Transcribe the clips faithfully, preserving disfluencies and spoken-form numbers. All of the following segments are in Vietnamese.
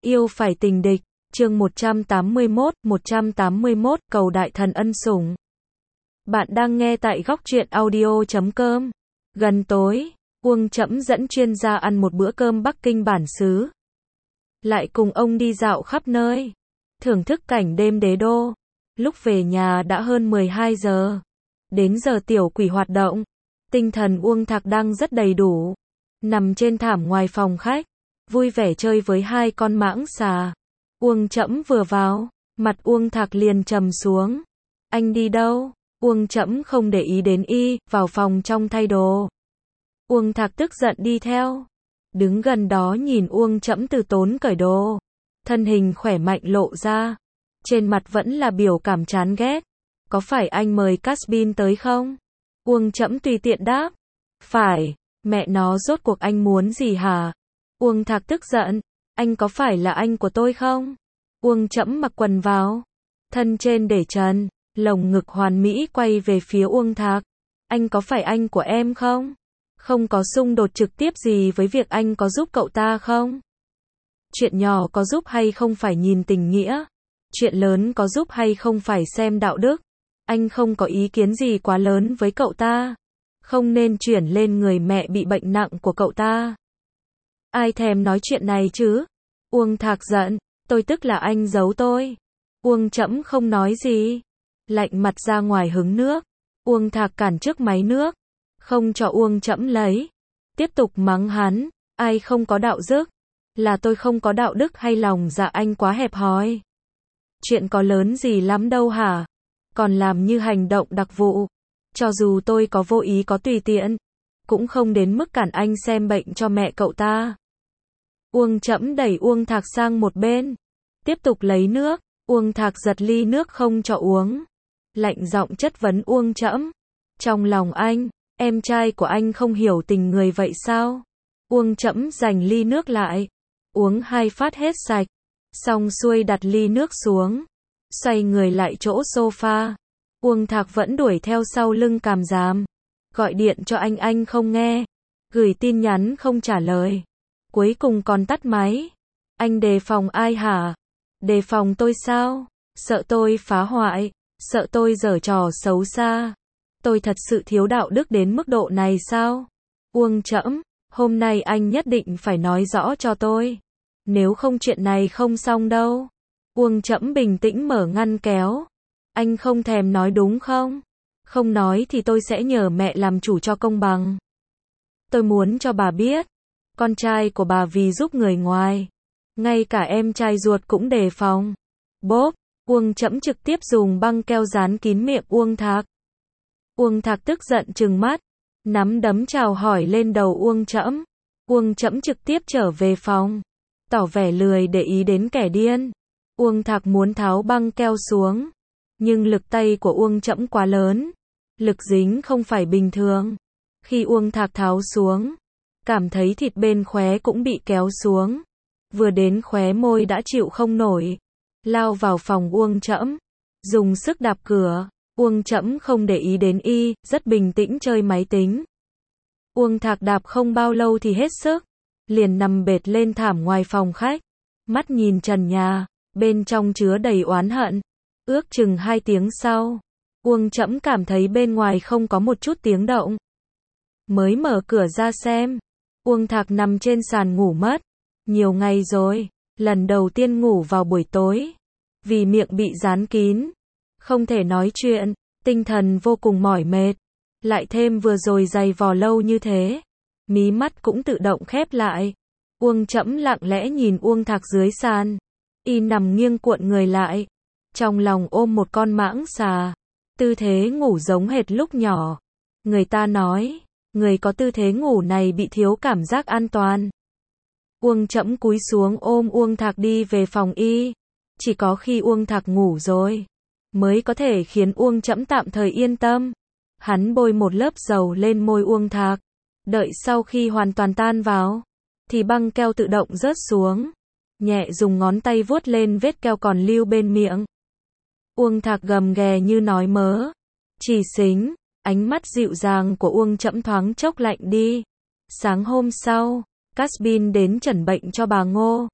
Yêu phải tình địch, chương một trăm tám mươi mốt, một trăm tám mươi mốt, cầu đại thần ân sủng. Bạn đang nghe tại góc truyện audio chấm com. Gần tối, Uông Trẫm dẫn chuyên gia ăn một bữa cơm Bắc Kinh bản xứ. Lại cùng ông đi dạo khắp nơi, thưởng thức cảnh đêm đế đô. Lúc về nhà đã hơn mười hai giờ. Đến giờ tiểu quỷ hoạt động, tinh thần Uông Thạc đang rất đầy đủ. Nằm trên thảm ngoài phòng khách, vui vẻ chơi với hai con mãng xà. Uông Trẫm vừa vào, mặt Uông Thạc liền trầm xuống. Anh đi đâu? Uông Trẫm không để ý đến y, vào phòng trong thay đồ. Uông Thạc tức giận đi theo. Đứng gần đó nhìn Uông Trẫm từ tốn cởi đồ. Thân hình khỏe mạnh lộ ra. Trên mặt vẫn là biểu cảm chán ghét. Có phải anh mời Casbin tới không? Uông Trẫm tùy tiện đáp. Phải, mẹ nó rốt cuộc anh muốn gì hả? Uông Thạc tức giận. Anh có phải là anh của tôi không? Uông Trẫm mặc quần vào. Thân trên để trần, lồng ngực hoàn mỹ quay về phía Uông Thạc. Anh có phải anh của em không? Không có xung đột trực tiếp gì với việc anh có giúp cậu ta không? Chuyện nhỏ có giúp hay không phải nhìn tình nghĩa. Chuyện lớn có giúp hay không phải xem đạo đức. Anh không có ý kiến gì quá lớn với cậu ta. Không nên chuyển lên người mẹ bị bệnh nặng của cậu ta. Ai thèm nói chuyện này chứ? Uông Thạc giận. Tôi tức là anh giấu tôi. Uông Trẫm không nói gì. Lạnh mặt ra ngoài hứng nước. Uông Thạc cản trước máy nước. Không cho Uông Trẫm lấy. Tiếp tục mắng hắn. Ai không có đạo đức? Là tôi không có đạo đức hay lòng dạ anh quá hẹp hòi? Chuyện có lớn gì lắm đâu hả? Còn làm như hành động đặc vụ. Cho dù tôi có vô ý có tùy tiện, cũng không đến mức cản anh xem bệnh cho mẹ cậu ta. Uông Trẫm đẩy Uông Thạc sang một bên. Tiếp tục lấy nước. Uông Thạc giật ly nước không cho uống. Lạnh giọng chất vấn Uông Trẫm. Trong lòng anh, em trai của anh không hiểu tình người vậy sao? Uông Trẫm giành ly nước lại. Uống hai phát hết sạch. Xong xuôi đặt ly nước xuống. Xoay người lại chỗ sofa. Uông Thạc vẫn đuổi theo sau lưng càm ràm. Gọi điện cho anh anh không nghe. Gửi tin nhắn không trả lời. Cuối cùng còn tắt máy. Anh đề phòng ai hả? Đề phòng tôi sao? Sợ tôi phá hoại? Sợ tôi giở trò xấu xa? Tôi thật sự thiếu đạo đức đến mức độ này sao? Uông Trẫm, hôm nay anh nhất định phải nói rõ cho tôi. Nếu không chuyện này không xong đâu. Uông Trẫm bình tĩnh mở ngăn kéo. Anh không thèm nói đúng không? Không nói thì tôi sẽ nhờ mẹ làm chủ cho công bằng. Tôi muốn cho bà biết. Con trai của bà vì giúp người ngoài. Ngay cả em trai ruột cũng đề phòng. Bốp, Uông Trẫm trực tiếp dùng băng keo dán kín miệng Uông Thạc. Uông Thạc tức giận trừng mắt. Nắm đấm chào hỏi lên đầu Uông Trẫm. Uông Trẫm trực tiếp trở về phòng. Tỏ vẻ lười để ý đến kẻ điên. Uông Thạc muốn tháo băng keo xuống. Nhưng lực tay của Uông Trẫm quá lớn. Lực dính không phải bình thường. Khi Uông Thạc tháo xuống, cảm thấy thịt bên khóe cũng bị kéo xuống. Vừa đến khóe môi đã chịu không nổi. Lao vào phòng Uông Trẫm. Dùng sức đạp cửa. Uông Trẫm không để ý đến y, rất bình tĩnh chơi máy tính. Uông Thạc đạp không bao lâu thì hết sức. Liền nằm bệt lên thảm ngoài phòng khách. Mắt nhìn trần nhà, bên trong chứa đầy oán hận. Ước chừng hai tiếng sau, Uông Trẫm cảm thấy bên ngoài không có một chút tiếng động. Mới mở cửa ra xem, Uông Thạc nằm trên sàn ngủ mất. Nhiều ngày rồi, lần đầu tiên ngủ vào buổi tối. Vì miệng bị dán kín, không thể nói chuyện, tinh thần vô cùng mỏi mệt. Lại thêm vừa rồi giày vò lâu như thế, mí mắt cũng tự động khép lại. Uông Trẫm lặng lẽ nhìn Uông Thạc dưới sàn. Y nằm nghiêng cuộn người lại. Trong lòng ôm một con mãng xà. Tư thế ngủ giống hệt lúc nhỏ. Người ta nói, người có tư thế ngủ này bị thiếu cảm giác an toàn. Uông Trẫm cúi xuống ôm Uông Thạc đi về phòng y. Chỉ có khi Uông Thạc ngủ rồi, mới có thể khiến Uông Trẫm tạm thời yên tâm. Hắn bôi một lớp dầu lên môi Uông Thạc. Đợi sau khi hoàn toàn tan vào, thì băng keo tự động rớt xuống. Nhẹ dùng ngón tay vuốt lên vết keo còn lưu bên miệng. Uông Thạc gầm ghè như nói mớ. Chỉ xính, ánh mắt dịu dàng của Uông Trẫm thoáng chốc lạnh đi. Sáng hôm sau, Casbin đến chẩn bệnh cho bà Ngô.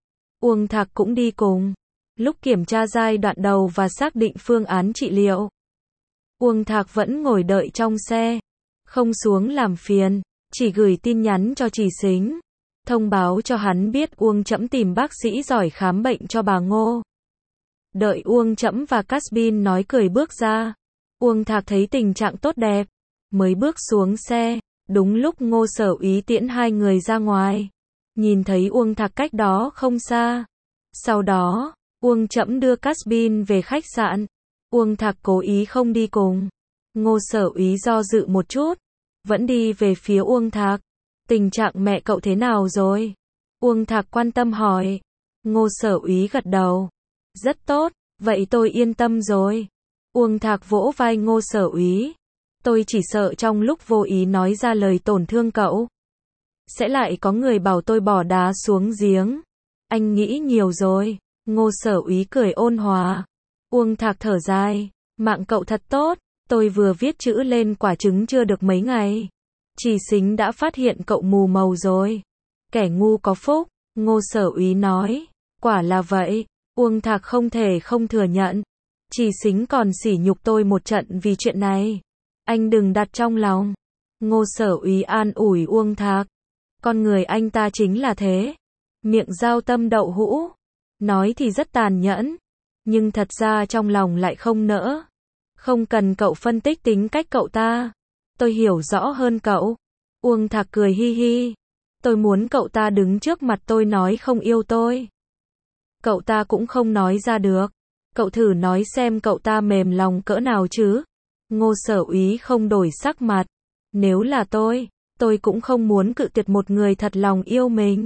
Uông Thạc cũng đi cùng. Lúc kiểm tra giai đoạn đầu và xác định phương án trị liệu, Uông Thạc vẫn ngồi đợi trong xe, không xuống làm phiền, chỉ gửi tin nhắn cho Trì Xính, thông báo cho hắn biết Uông Trẫm tìm bác sĩ giỏi khám bệnh cho bà Ngô. Đợi Uông Trẫm và Casbin nói cười bước ra, Uông Thạc thấy tình trạng tốt đẹp, mới bước xuống xe, đúng lúc Ngô Sở Úy tiễn hai người ra ngoài, nhìn thấy Uông Thạc cách đó không xa. Sau đó, Uông Trẫm đưa Casbin về khách sạn, Uông Thạc cố ý không đi cùng. Ngô Sở Úy do dự một chút, vẫn đi về phía Uông Thạc. Tình trạng mẹ cậu thế nào rồi? Uông Thạc quan tâm hỏi. Ngô Sở Úy gật đầu. Rất tốt, vậy tôi yên tâm rồi. Uông Thạc vỗ vai Ngô Sở Úy. Tôi chỉ sợ trong lúc vô ý nói ra lời tổn thương cậu, sẽ lại có người bảo tôi bỏ đá xuống giếng. Anh nghĩ nhiều rồi. Ngô Sở Úy cười ôn hòa. Uông Thạc thở dài. Mạng cậu thật tốt. Tôi vừa viết chữ lên quả trứng chưa được mấy ngày, Trì Xính đã phát hiện cậu mù màu rồi. Kẻ ngu có phúc. Ngô Sở Úy nói. Quả là vậy. Uông Thạc không thể không thừa nhận. Trì Xính còn sỉ nhục tôi một trận vì chuyện này. Anh đừng đặt trong lòng. Ngô Sở Úy an ủi Uông Thạc. Con người anh ta chính là thế. Miệng dao tâm đậu hũ. Nói thì rất tàn nhẫn, nhưng thật ra trong lòng lại không nỡ. Không cần cậu phân tích tính cách cậu ta. Tôi hiểu rõ hơn cậu. Uông Thạc cười hi hi. Tôi muốn cậu ta đứng trước mặt tôi nói không yêu tôi. Cậu ta cũng không nói ra được. Cậu thử nói xem cậu ta mềm lòng cỡ nào chứ. Ngô Sở Úy không đổi sắc mặt. Nếu là tôi, tôi cũng không muốn cự tuyệt một người thật lòng yêu mình.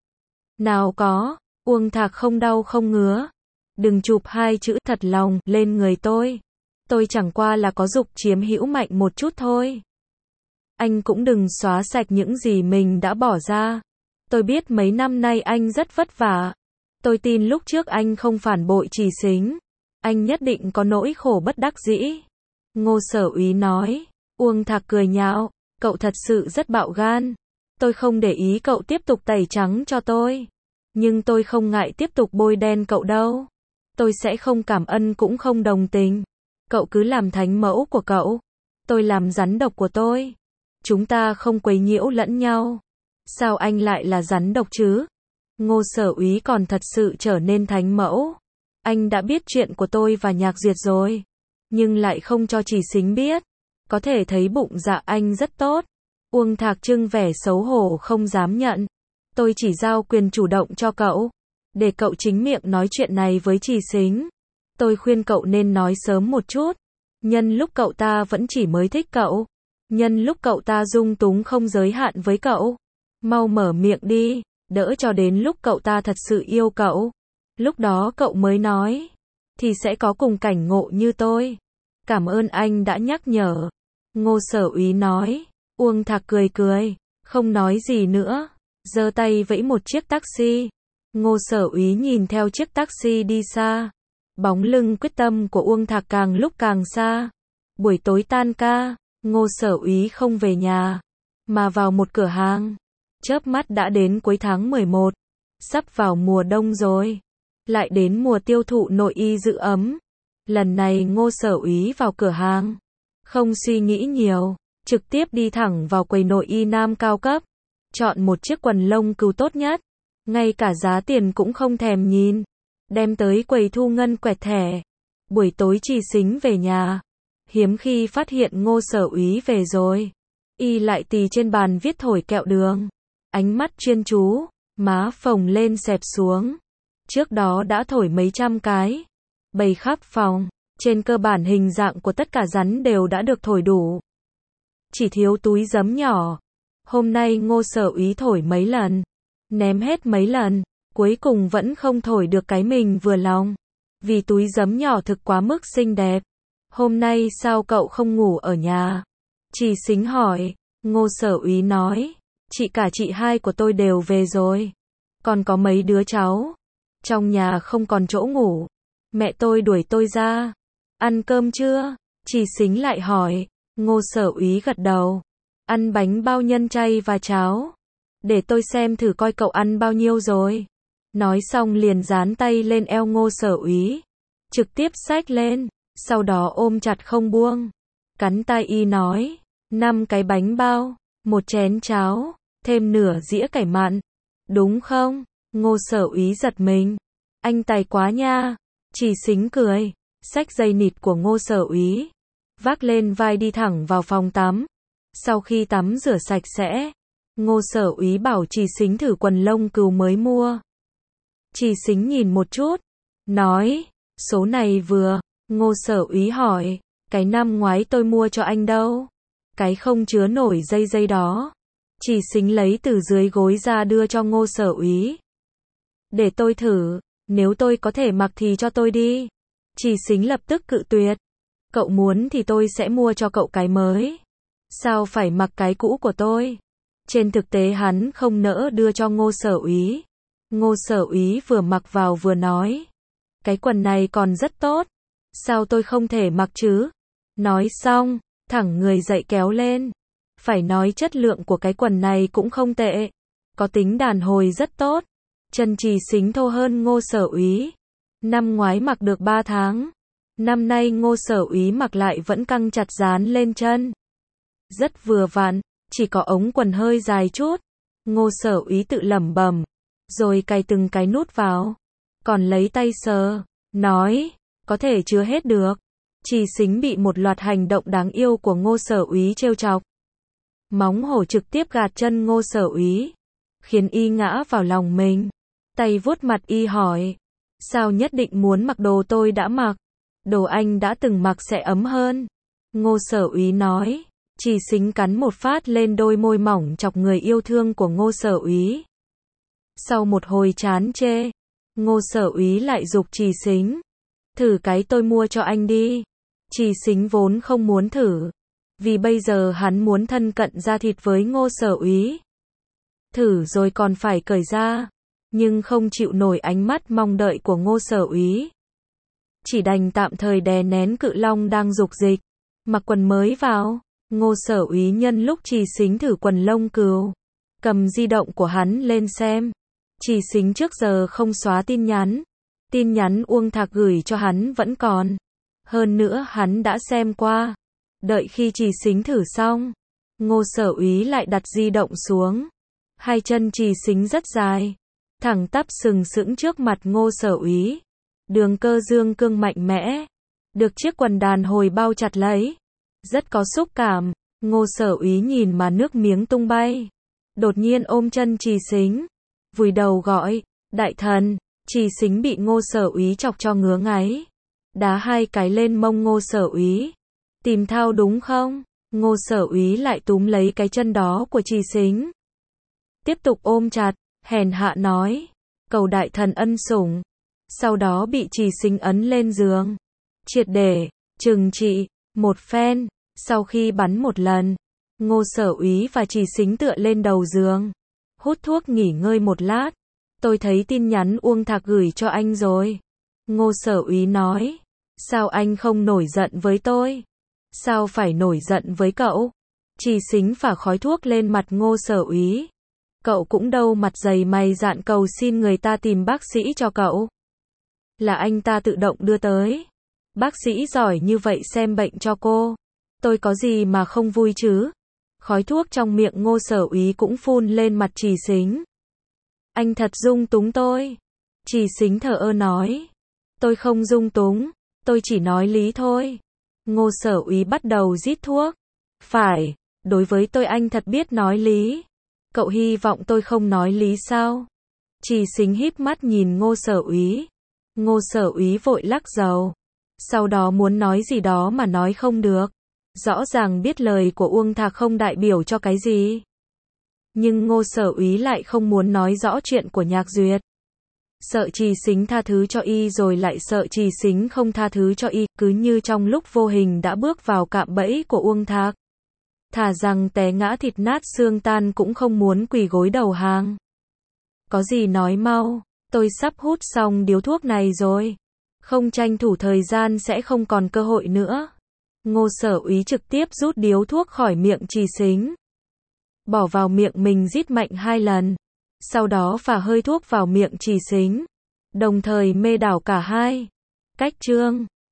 Nào có. Uông Thạc không đau không ngứa. Đừng chụp hai chữ thật lòng lên người tôi. Tôi chẳng qua là có dục chiếm hữu mạnh một chút thôi. Anh cũng đừng xóa sạch những gì mình đã bỏ ra. Tôi biết mấy năm nay anh rất vất vả. Tôi tin lúc trước anh không phản bội Trì Xính, anh nhất định có nỗi khổ bất đắc dĩ. Ngô Sở Úy nói. Uông Thạc cười nhạo. Cậu thật sự rất bạo gan. Tôi không để ý cậu tiếp tục tẩy trắng cho tôi, nhưng tôi không ngại tiếp tục bôi đen cậu đâu. Tôi sẽ không cảm ơn cũng không đồng tình. Cậu cứ làm thánh mẫu của cậu, tôi làm rắn độc của tôi. Chúng ta không quấy nhiễu lẫn nhau. Sao anh lại là rắn độc chứ? Ngô Sở Úy còn thật sự trở nên thánh mẫu. Anh đã biết chuyện của tôi và Nhạc Duyệt rồi, nhưng lại không cho Trì Xính biết. Có thể thấy bụng dạ anh rất tốt. Uông Thạc trưng vẻ xấu hổ không dám nhận. Tôi chỉ giao quyền chủ động cho cậu, để cậu chính miệng nói chuyện này với Trì Xính. Tôi khuyên cậu nên nói sớm một chút, nhân lúc cậu ta vẫn chỉ mới thích cậu, nhân lúc cậu ta dung túng không giới hạn với cậu. Mau mở miệng đi, đỡ cho đến lúc cậu ta thật sự yêu cậu. Lúc đó cậu mới nói, thì sẽ có cùng cảnh ngộ như tôi. Cảm ơn anh đã nhắc nhở. Ngô Sở Úy nói. Uông Thạc cười cười, không nói gì nữa, giơ tay vẫy một chiếc taxi. Ngô Sở Úy nhìn theo chiếc taxi đi xa. Bóng lưng quyết tâm của Uông Thạc càng lúc càng xa. Buổi tối tan ca, Ngô Sở Úy không về nhà, mà vào một cửa hàng. Chớp mắt đã đến cuối tháng mười một, sắp vào mùa đông rồi, lại đến mùa tiêu thụ nội y giữ ấm. Lần này Ngô Sở Úy vào cửa hàng, không suy nghĩ nhiều, trực tiếp đi thẳng vào quầy nội y nam cao cấp, chọn một chiếc quần lông cừu tốt nhất, ngay cả giá tiền cũng không thèm nhìn, đem tới quầy thu ngân quẹt thẻ. Buổi tối Trì Xính về nhà, hiếm khi phát hiện Ngô Sở Úy về rồi. Y lại tì trên bàn viết thổi kẹo đường, ánh mắt chuyên chú, má phồng lên xẹp xuống. Trước đó đã thổi mấy trăm cái, bày khắp phòng, trên cơ bản hình dạng của tất cả rắn đều đã được thổi đủ. Chỉ thiếu túi giấm nhỏ. Hôm nay Ngô Sở Úy thổi mấy lần, ném hết mấy lần, cuối cùng vẫn không thổi được cái mình vừa lòng. Vì túi giấm nhỏ thực quá mức xinh đẹp. Hôm nay sao cậu không ngủ ở nhà? Trì Xính hỏi. Ngô Sở Úy nói. Chị cả chị hai của tôi đều về rồi. Còn có mấy đứa cháu. Trong nhà không còn chỗ ngủ. Mẹ tôi đuổi tôi ra. Ăn cơm chưa? Trì Xính lại hỏi. Ngô Sở Úy gật đầu. Ăn bánh bao nhân chay và cháo. Để tôi xem thử coi cậu ăn bao nhiêu rồi. Nói xong liền dán tay lên eo Ngô Sở Úy, trực tiếp xách lên, sau đó ôm chặt không buông. Cắn tai y nói, năm cái bánh bao, một chén cháo, thêm nửa dĩa cải mặn. Đúng không? Ngô Sở Úy giật mình. Anh tài quá nha. Trì Xính cười, xách dây nịt của Ngô Sở Úy, vác lên vai đi thẳng vào phòng tắm. Sau khi tắm rửa sạch sẽ, Ngô Sở Úy bảo Trì Xính thử quần lông cừu mới mua. Trì Xính nhìn một chút, nói, số này vừa. Ngô Sở Úy hỏi, cái năm ngoái tôi mua cho anh đâu? Cái không chứa nổi dây dây đó. Trì Xính lấy từ dưới gối ra đưa cho Ngô Sở Úy. Để tôi thử, nếu tôi có thể mặc thì cho tôi đi. Trì Xính lập tức cự tuyệt. Cậu muốn thì tôi sẽ mua cho cậu cái mới. Sao phải mặc cái cũ của tôi? Trên thực tế hắn không nỡ đưa cho Ngô Sở Úy. Ngô Sở Úy vừa mặc vào vừa nói, cái quần này còn rất tốt. Sao tôi không thể mặc chứ? Nói xong, thẳng người dậy kéo lên. Phải nói chất lượng của cái quần này cũng không tệ. Có tính đàn hồi rất tốt. Chân Trì Xính thô hơn Ngô Sở Úy. Năm ngoái mặc được ba tháng. Năm nay Ngô Sở Úy mặc lại vẫn căng chặt dán lên chân. Rất vừa vặn, chỉ có ống quần hơi dài chút. Ngô Sở Úy tự lẩm bẩm, rồi cài từng cái nút vào. Còn lấy tay sờ, nói, có thể chứa hết được. Trì Xính bị một loạt hành động đáng yêu của Ngô Sở Úy trêu chọc. Móng hổ trực tiếp gạt chân Ngô Sở Úy, khiến y ngã vào lòng mình. Tay vuốt mặt y hỏi, sao nhất định muốn mặc đồ tôi đã mặc? Đồ anh đã từng mặc sẽ ấm hơn. Ngô Sở Úy nói. Trì Xính cắn một phát lên đôi môi mỏng chọc người yêu thương của Ngô Sở Úy. Sau một hồi chán chê, Ngô Sở Úy lại giục Trì Xính, thử cái tôi mua cho anh đi. Trì Xính vốn không muốn thử, vì bây giờ hắn muốn thân cận da thịt với Ngô Sở Úy. Thử rồi còn phải cởi ra, nhưng không chịu nổi ánh mắt mong đợi của Ngô Sở Úy. Chỉ đành tạm thời đè nén cự long đang dục dịch, mặc quần mới vào. Ngô Sở Úy nhân lúc Trì Xính thử quần lông cừu, cầm di động của hắn lên xem. Trì Xính trước giờ không xóa tin nhắn. Tin nhắn Uông Thạc gửi cho hắn vẫn còn. Hơn nữa hắn đã xem qua. Đợi khi Trì Xính thử xong, Ngô Sở Úy lại đặt di động xuống. Hai chân Trì Xính rất dài, thẳng tắp sừng sững trước mặt Ngô Sở Úy. Đường cơ dương cương mạnh mẽ, được chiếc quần đàn hồi bao chặt lấy. Rất có xúc cảm. Ngô Sở Úy nhìn mà nước miếng tung bay. Đột nhiên ôm chân Trì Xính, vùi đầu gọi, đại thần. Trì Xính bị Ngô Sở Úy chọc cho ngứa ngáy, đá hai cái lên mông Ngô Sở Úy. Tìm thao đúng không? Ngô Sở Úy lại túm lấy cái chân đó của Trì Xính, tiếp tục ôm chặt, hèn hạ nói, cầu đại thần ân sủng. Sau đó bị Trì Xính ấn lên giường, triệt để trừng trị một phen. Sau khi bắn một lần, Ngô Sở Úy và Trì Xính tựa lên đầu giường, hút thuốc nghỉ ngơi một lát. Tôi thấy tin nhắn Uông Thạc gửi cho anh rồi. Ngô Sở Úy nói, sao anh không nổi giận với tôi? Sao phải nổi giận với cậu? Trì Xính phả khói thuốc lên mặt Ngô Sở Úy. Cậu cũng đâu mặt dày mày dạn cầu xin người ta tìm bác sĩ cho cậu. Là anh ta tự động đưa tới. Bác sĩ giỏi như vậy xem bệnh cho cô. Tôi có gì mà không vui chứ? Khói thuốc trong miệng Ngô Sở Úy cũng phun lên mặt Trì Xính. Anh thật dung túng tôi. Trì Xính thờ ơ nói. Tôi không dung túng, tôi chỉ nói lý thôi. Ngô Sở Úy bắt đầu rít thuốc. Phải, đối với tôi anh thật biết nói lý. Cậu hy vọng tôi không nói lý sao? Trì Xính híp mắt nhìn Ngô Sở Úy. Ngô Sở Úy vội lắc đầu. Sau đó muốn nói gì đó mà nói không được. Rõ ràng biết lời của Uông Thạc không đại biểu cho cái gì. Nhưng Ngô Sở Úy lại không muốn nói rõ chuyện của Nhạc Duyệt. Sợ Trì Xính tha thứ cho y rồi lại sợ Trì Xính không tha thứ cho y, cứ như trong lúc vô hình đã bước vào cạm bẫy của Uông Thạc. Thà rằng té ngã thịt nát xương tan cũng không muốn quỳ gối đầu hàng. Có gì nói mau, tôi sắp hút xong điếu thuốc này rồi. Không tranh thủ thời gian sẽ không còn cơ hội nữa. Ngô Sở Úy trực tiếp rút điếu thuốc khỏi miệng Trì Xính, bỏ vào miệng mình rít mạnh hai lần. Sau đó phả hơi thuốc vào miệng Trì Xính, đồng thời mê đảo cả hai. Cách chương